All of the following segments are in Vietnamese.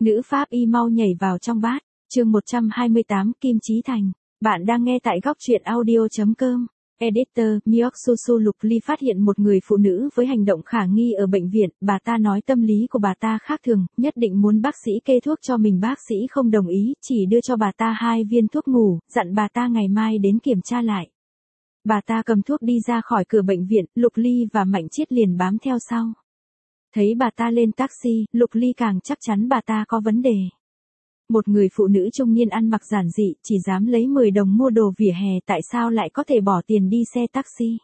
Nữ pháp y mau nhảy vào trong bát. Chương 128 Kim Chí Thành. Bạn đang nghe tại góc truyện audio.com. Editor, Miok Susu. Lục Ly phát hiện một người phụ nữ với hành động khả nghi ở bệnh viện. Bà ta nói tâm lý của bà ta khác thường, nhất định muốn bác sĩ kê thuốc cho mình. Bác sĩ không đồng ý, chỉ đưa cho bà ta 2 viên thuốc ngủ, dặn bà ta ngày mai đến kiểm tra lại. Bà ta cầm thuốc đi ra khỏi cửa bệnh viện, Lục Ly và Mạnh Chiết liền bám theo sau. Thấy bà ta lên taxi, Lục Ly càng chắc chắn bà ta có vấn đề. Một người phụ nữ trung niên ăn mặc giản dị, chỉ dám lấy 10 đồng mua đồ vỉa hè, tại sao lại có thể bỏ tiền đi xe taxi?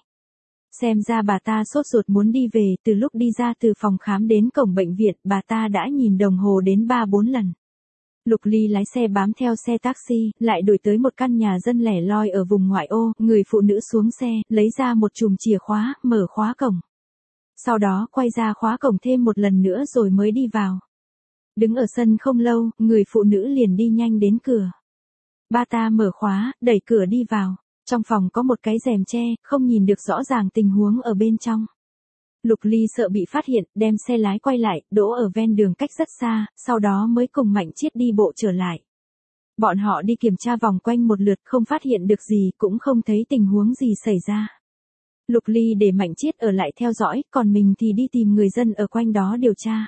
Xem ra bà ta sốt ruột muốn đi về. Từ lúc đi ra từ phòng khám đến cổng bệnh viện, bà ta đã nhìn đồng hồ đến 3-4 lần. Lục Ly lái xe bám theo xe taxi, lại đuổi tới một căn nhà dân lẻ loi ở vùng ngoại ô. Người phụ nữ xuống xe, lấy ra một chùm chìa khóa, mở khóa cổng. Sau đó quay ra khóa cổng thêm một lần nữa rồi mới đi vào. Đứng ở sân không lâu, người phụ nữ liền đi nhanh đến cửa. Bà ta mở khóa, đẩy cửa đi vào. Trong phòng có một cái rèm che, không nhìn được rõ ràng tình huống ở bên trong. Lục Ly sợ bị phát hiện, đem xe lái quay lại, đỗ ở ven đường cách rất xa, sau đó mới cùng Mạnh Chiết đi bộ trở lại. Bọn họ đi kiểm tra vòng quanh một lượt, không phát hiện được gì, cũng không thấy tình huống gì xảy ra. Lục Ly để Mạnh Chiết ở lại theo dõi, còn mình thì đi tìm người dân ở quanh đó điều tra.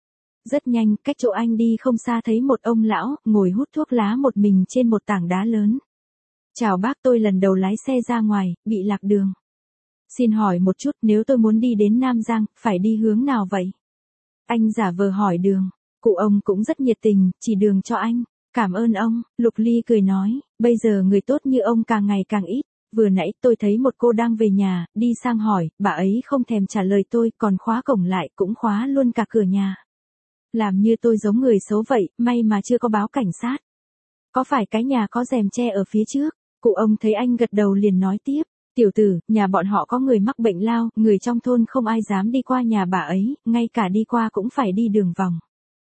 Rất nhanh, cách chỗ anh đi không xa thấy một ông lão, ngồi hút thuốc lá một mình trên một tảng đá lớn. Chào bác, tôi lần đầu lái xe ra ngoài, bị lạc đường. Xin hỏi một chút, nếu tôi muốn đi đến Nam Giang, phải đi hướng nào vậy? Anh giả vờ hỏi đường. Cụ ông cũng rất nhiệt tình, chỉ đường cho anh. Cảm ơn ông, Lục Ly cười nói, bây giờ người tốt như ông càng ngày càng ít. Vừa nãy tôi thấy một cô đang về nhà, đi sang hỏi, bà ấy không thèm trả lời tôi, còn khóa cổng lại, cũng khóa luôn cả cửa nhà. Làm như tôi giống người xấu vậy, may mà chưa có báo cảnh sát. Có phải cái nhà có rèm che ở phía trước? Cụ ông thấy anh gật đầu liền nói tiếp, tiểu tử, nhà bọn họ có người mắc bệnh lao, người trong thôn không ai dám đi qua nhà bà ấy, ngay cả đi qua cũng phải đi đường vòng.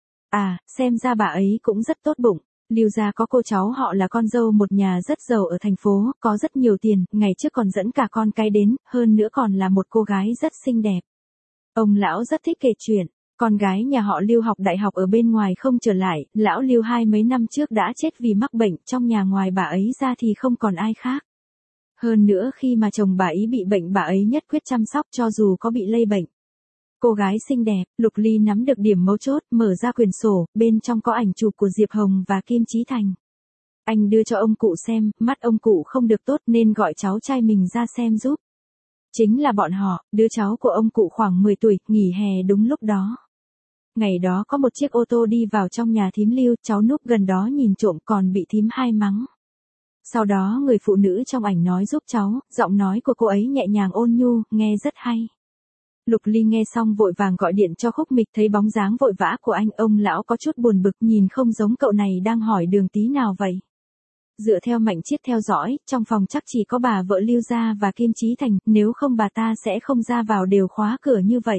À, xem ra bà ấy cũng rất tốt bụng. Lưu gia có cô cháu họ là con dâu một nhà rất giàu ở thành phố, có rất nhiều tiền, ngày trước còn dẫn cả con cái đến, hơn nữa còn là một cô gái rất xinh đẹp. Ông lão rất thích kể chuyện. Con gái nhà họ Lưu học đại học ở bên ngoài không trở lại, lão Lưu 20 mấy năm trước đã chết vì mắc bệnh, trong nhà ngoài bà ấy ra thì không còn ai khác. Hơn nữa khi mà chồng bà ấy bị bệnh, bà ấy nhất quyết chăm sóc cho dù có bị lây bệnh. Cô gái xinh đẹp, Lục Ly nắm được điểm mấu chốt, mở ra quyển sổ, bên trong có ảnh chụp của Diệp Hồng và Kim Chí Thành. Anh đưa cho ông cụ xem, mắt ông cụ không được tốt nên gọi cháu trai mình ra xem giúp. Chính là bọn họ, đứa cháu của ông cụ khoảng 10 tuổi, nghỉ hè đúng lúc đó. Ngày đó có một chiếc ô tô đi vào trong nhà thím Lưu, cháu núp gần đó nhìn trộm còn bị thím hai mắng. Sau đó người phụ nữ trong ảnh nói giúp cháu, giọng nói của cô ấy nhẹ nhàng ôn nhu, nghe rất hay. Lục Ly nghe xong vội vàng gọi điện cho Khúc Mịch, thấy bóng dáng vội vã của anh, ông lão có chút buồn bực, nhìn không giống cậu này đang hỏi đường tí nào vậy. Dựa theo Mạnh Chiết theo dõi, trong phòng chắc chỉ có bà vợ Lưu gia và Kim Chí Thành, nếu không bà ta sẽ không ra vào đều khóa cửa như vậy.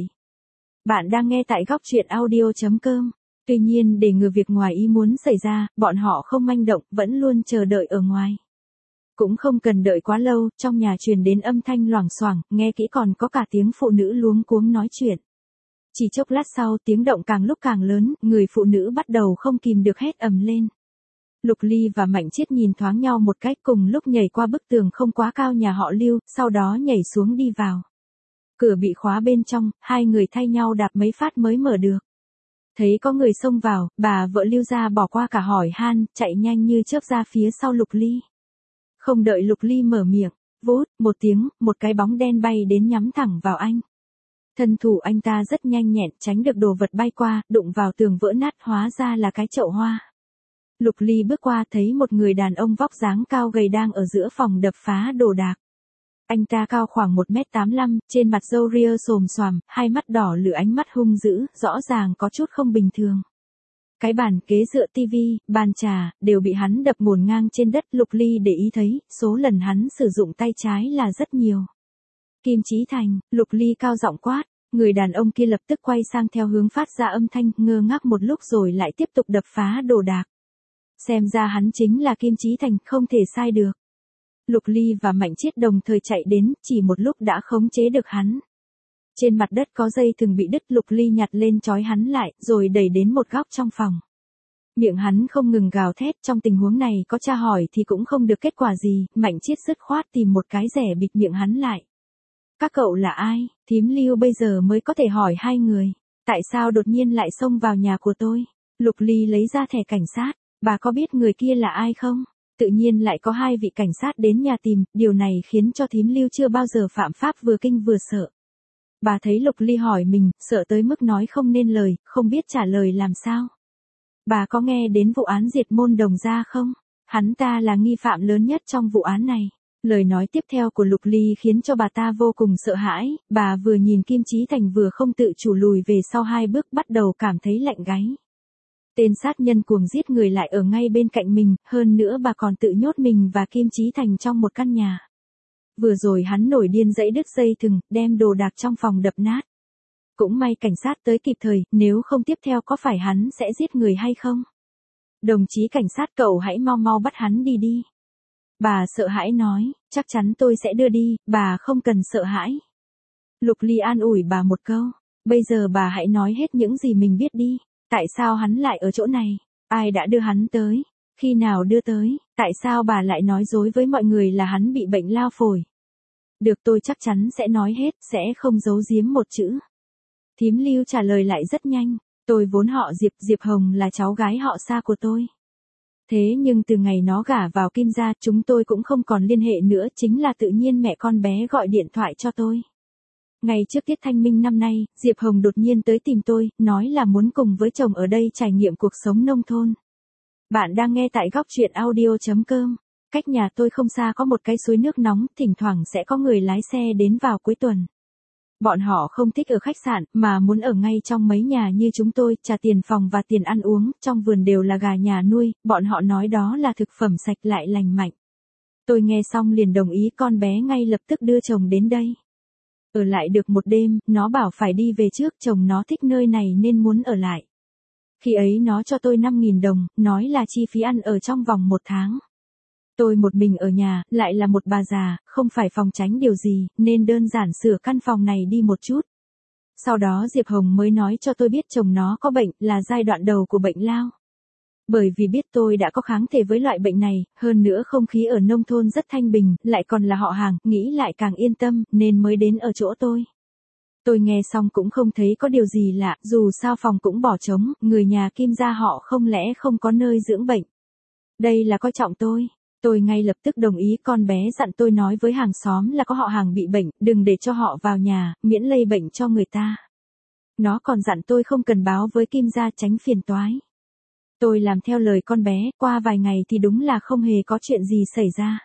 Bạn đang nghe tại góc truyện audio.com. Tuy nhiên để ngừa việc ngoài ý muốn xảy ra, bọn họ không manh động, vẫn luôn chờ đợi ở ngoài. Cũng không cần đợi quá lâu, trong nhà truyền đến âm thanh loảng xoảng, nghe kỹ còn có cả tiếng phụ nữ luống cuống nói chuyện. Chỉ chốc lát sau, tiếng động càng lúc càng lớn, người phụ nữ bắt đầu không kìm được hét ầm lên. Lục Ly và Mạnh Chiết nhìn thoáng nhau một cách, cùng lúc nhảy qua bức tường không quá cao nhà họ Lưu, sau đó nhảy xuống đi vào. Cửa bị khóa bên trong, hai người thay nhau đạp mấy phát mới mở được. Thấy có người xông vào, bà vợ Lưu gia bỏ qua cả hỏi han, chạy nhanh như chớp ra phía sau Lục Ly. Không đợi Lục Ly mở miệng, vút, một tiếng, một cái bóng đen bay đến nhắm thẳng vào anh. Thân thủ anh ta rất nhanh nhẹn, tránh được đồ vật bay qua, đụng vào tường vỡ nát, hóa ra là cái chậu hoa. Lục Ly bước qua thấy một người đàn ông vóc dáng cao gầy đang ở giữa phòng đập phá đồ đạc. Anh ta cao khoảng 1m85, trên mặt râu ria xồm xoàm, hai mắt đỏ lửa, ánh mắt hung dữ, rõ ràng có chút không bình thường. Cái bàn kế dựa tivi, bàn trà, đều bị hắn đập ngổn ngang trên đất. Lục Ly để ý thấy, số lần hắn sử dụng tay trái là rất nhiều. Kim Chí Thành, Lục Ly cao giọng quát, người đàn ông kia lập tức quay sang theo hướng phát ra âm thanh, ngơ ngác một lúc rồi lại tiếp tục đập phá đồ đạc. Xem ra hắn chính là Kim Chí Thành, không thể sai được. Lục Ly và Mạnh Chiết đồng thời chạy đến, chỉ một lúc đã khống chế được hắn. Trên mặt đất có dây thừng bị đứt, Lục Ly nhặt lên trói hắn lại, rồi đẩy đến một góc trong phòng. Miệng hắn không ngừng gào thét, trong tình huống này có tra hỏi thì cũng không được kết quả gì, Mạnh Chiết dứt khoát tìm một cái rẻ bịt miệng hắn lại. Các cậu là ai? Thím Lưu bây giờ mới có thể hỏi hai người. Tại sao đột nhiên lại xông vào nhà của tôi? Lục Ly lấy ra thẻ cảnh sát. Bà có biết người kia là ai không? Tự nhiên lại có hai vị cảnh sát đến nhà tìm, điều này khiến cho thím Lưu chưa bao giờ phạm pháp vừa kinh vừa sợ. Bà thấy Lục Ly hỏi mình, sợ tới mức nói không nên lời, không biết trả lời làm sao. Bà có nghe đến vụ án diệt môn Đồng Gia không? Hắn ta là nghi phạm lớn nhất trong vụ án này. Lời nói tiếp theo của Lục Ly khiến cho bà ta vô cùng sợ hãi, bà vừa nhìn Kim Chí Thành vừa không tự chủ lùi về sau hai bước bắt đầu cảm thấy lạnh gáy. Tên sát nhân cuồng giết người lại ở ngay bên cạnh mình, hơn nữa bà còn tự nhốt mình và Kim Chí Thành trong một căn nhà. Vừa rồi hắn nổi điên giãy đứt dây thừng, đem đồ đạc trong phòng đập nát. Cũng may cảnh sát tới kịp thời, nếu không tiếp theo có phải hắn sẽ giết người hay không? Đồng chí cảnh sát cậu hãy mau mau bắt hắn đi đi. Bà sợ hãi nói, chắc chắn tôi sẽ đưa đi, bà không cần sợ hãi. Lục Ly an ủi bà một câu, bây giờ bà hãy nói hết những gì mình biết đi, tại sao hắn lại ở chỗ này, ai đã đưa hắn tới, khi nào đưa tới, tại sao bà lại nói dối với mọi người là hắn bị bệnh lao phổi. Được, tôi chắc chắn sẽ nói hết, sẽ không giấu giếm một chữ. Thím Lưu trả lời lại rất nhanh, tôi vốn họ Diệp, Diệp Hồng là cháu gái họ Sa của tôi. Thế nhưng từ ngày nó gả vào Kim gia chúng tôi cũng không còn liên hệ nữa, chính là tự nhiên mẹ con bé gọi điện thoại cho tôi. Ngày trước tiết thanh minh năm nay, Diệp Hồng đột nhiên tới tìm tôi, nói là muốn cùng với chồng ở đây trải nghiệm cuộc sống nông thôn. Bạn đang nghe tại góc truyện audio.com. Cách nhà tôi không xa có một cái suối nước nóng, thỉnh thoảng sẽ có người lái xe đến vào cuối tuần. Bọn họ không thích ở khách sạn, mà muốn ở ngay trong mấy nhà như chúng tôi, trả tiền phòng và tiền ăn uống, trong vườn đều là gà nhà nuôi, bọn họ nói đó là thực phẩm sạch lại lành mạnh. Tôi nghe xong liền đồng ý, con bé ngay lập tức đưa chồng đến đây. Ở lại được một đêm, nó bảo phải đi về trước, chồng nó thích nơi này nên muốn ở lại. Khi ấy nó cho tôi 5.000 đồng, nói là chi phí ăn ở trong vòng 1 tháng. Tôi một mình ở nhà, lại là một bà già, không phải phòng tránh điều gì, nên đơn giản sửa căn phòng này đi một chút. Sau đó Diệp Hồng mới nói cho tôi biết chồng nó có bệnh, là giai đoạn đầu của bệnh lao. Bởi vì biết tôi đã có kháng thể với loại bệnh này, hơn nữa không khí ở nông thôn rất thanh bình, lại còn là họ hàng, nghĩ lại càng yên tâm, nên mới đến ở chỗ tôi. Tôi nghe xong cũng không thấy có điều gì lạ, dù sao phòng cũng bỏ trống, người nhà Kim gia họ không lẽ không có nơi dưỡng bệnh. Đây là coi trọng tôi. Tôi ngay lập tức đồng ý, con bé dặn tôi nói với hàng xóm là có họ hàng bị bệnh, đừng để cho họ vào nhà, miễn lây bệnh cho người ta. Nó còn dặn tôi không cần báo với Kim gia tránh phiền toái. Tôi làm theo lời con bé, qua vài ngày thì đúng là không hề có chuyện gì xảy ra.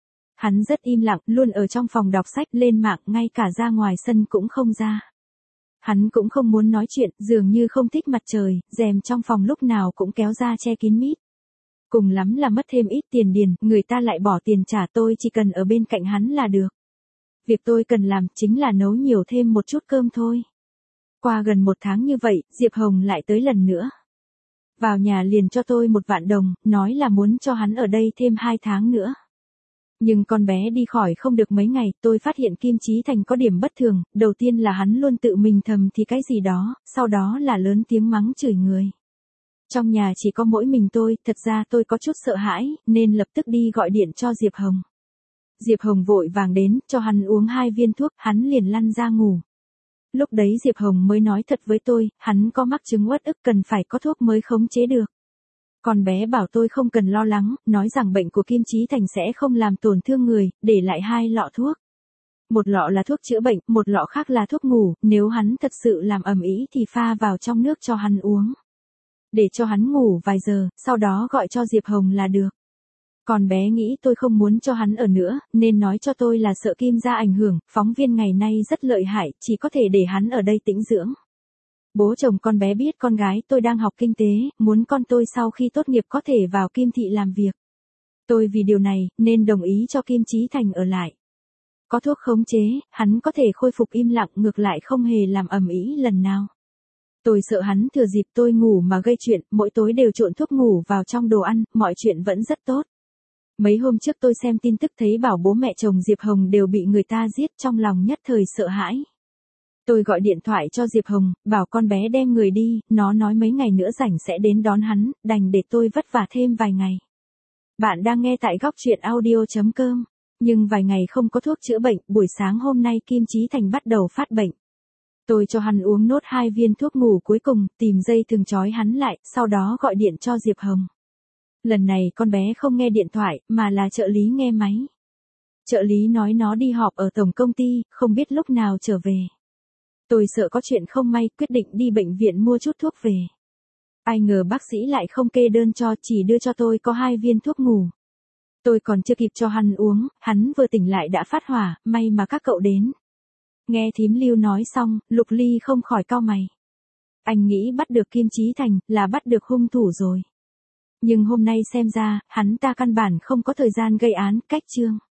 Hắn rất im lặng, luôn ở trong phòng đọc sách, lên mạng, ngay cả ra ngoài sân cũng không ra. Hắn cũng không muốn nói chuyện, dường như không thích mặt trời, rèm trong phòng lúc nào cũng kéo ra che kín mít. Cùng lắm là mất thêm ít tiền điền, người ta lại bỏ tiền trả, tôi chỉ cần ở bên cạnh hắn là được. Việc tôi cần làm chính là nấu nhiều thêm một chút cơm thôi. Qua gần 1 tháng như vậy, Diệp Hồng lại tới lần nữa. Vào nhà liền cho tôi 1 vạn đồng, nói là muốn cho hắn ở đây thêm 2 tháng nữa. Nhưng con bé đi khỏi không được mấy ngày, tôi phát hiện Kim Chí Thành có điểm bất thường, đầu tiên là hắn luôn tự mình thầm thì cái gì đó, sau đó là lớn tiếng mắng chửi người. Trong nhà chỉ có mỗi mình tôi, thật ra tôi có chút sợ hãi, nên lập tức đi gọi điện cho Diệp Hồng. Diệp Hồng vội vàng đến, cho hắn uống 2 viên thuốc, hắn liền lăn ra ngủ. Lúc đấy Diệp Hồng mới nói thật với tôi, hắn có mắc chứng uất ức, cần phải có thuốc mới khống chế được. Con bé bảo tôi không cần lo lắng, nói rằng bệnh của Kim Chí Thành sẽ không làm tổn thương người, để lại 2 lọ thuốc. Một lọ là thuốc chữa bệnh, một lọ khác là thuốc ngủ, nếu hắn thật sự làm ầm ĩ thì pha vào trong nước cho hắn uống. Để cho hắn ngủ vài giờ, sau đó gọi cho Diệp Hồng là được. Còn bé nghĩ tôi không muốn cho hắn ở nữa, nên nói cho tôi là sợ Kim gia ảnh hưởng, phóng viên ngày nay rất lợi hại, chỉ có thể để hắn ở đây tĩnh dưỡng. Bố chồng con bé biết con gái tôi đang học kinh tế, muốn con tôi sau khi tốt nghiệp có thể vào Kim thị làm việc. Tôi vì điều này, nên đồng ý cho Kim Chí Thành ở lại. Có thuốc khống chế, hắn có thể khôi phục im lặng, ngược lại không hề làm ầm ĩ lần nào. Tôi sợ hắn thừa dịp tôi ngủ mà gây chuyện, mỗi tối đều trộn thuốc ngủ vào trong đồ ăn, mọi chuyện vẫn rất tốt. Mấy hôm trước tôi xem tin tức thấy bảo bố mẹ chồng Diệp Hồng đều bị người ta giết, trong lòng nhất thời sợ hãi. Tôi gọi điện thoại cho Diệp Hồng, bảo con bé đem người đi, nó nói mấy ngày nữa rảnh sẽ đến đón hắn, đành để tôi vất vả thêm vài ngày. Bạn đang nghe tại góc truyện audio.com. Nhưng vài ngày không có thuốc chữa bệnh, buổi sáng hôm nay Kim Chí Thành bắt đầu phát bệnh. Tôi cho hắn uống nốt 2 viên thuốc ngủ cuối cùng, tìm dây thừng trói hắn lại, sau đó gọi điện cho Diệp Hồng. Lần này con bé không nghe điện thoại, mà là trợ lý nghe máy. Trợ lý nói nó đi họp ở tổng công ty, không biết lúc nào trở về. Tôi sợ có chuyện không may, quyết định đi bệnh viện mua chút thuốc về. Ai ngờ bác sĩ lại không kê đơn cho, chỉ đưa cho tôi có 2 viên thuốc ngủ. Tôi còn chưa kịp cho hắn uống, hắn vừa tỉnh lại đã phát hỏa, may mà các cậu đến. Nghe thím Lưu nói xong, Lục Ly không khỏi cau mày. Anh nghĩ bắt được Kim Chí Thành, là bắt được hung thủ rồi. Nhưng hôm nay xem ra, hắn ta căn bản không có thời gian gây án, cách chương.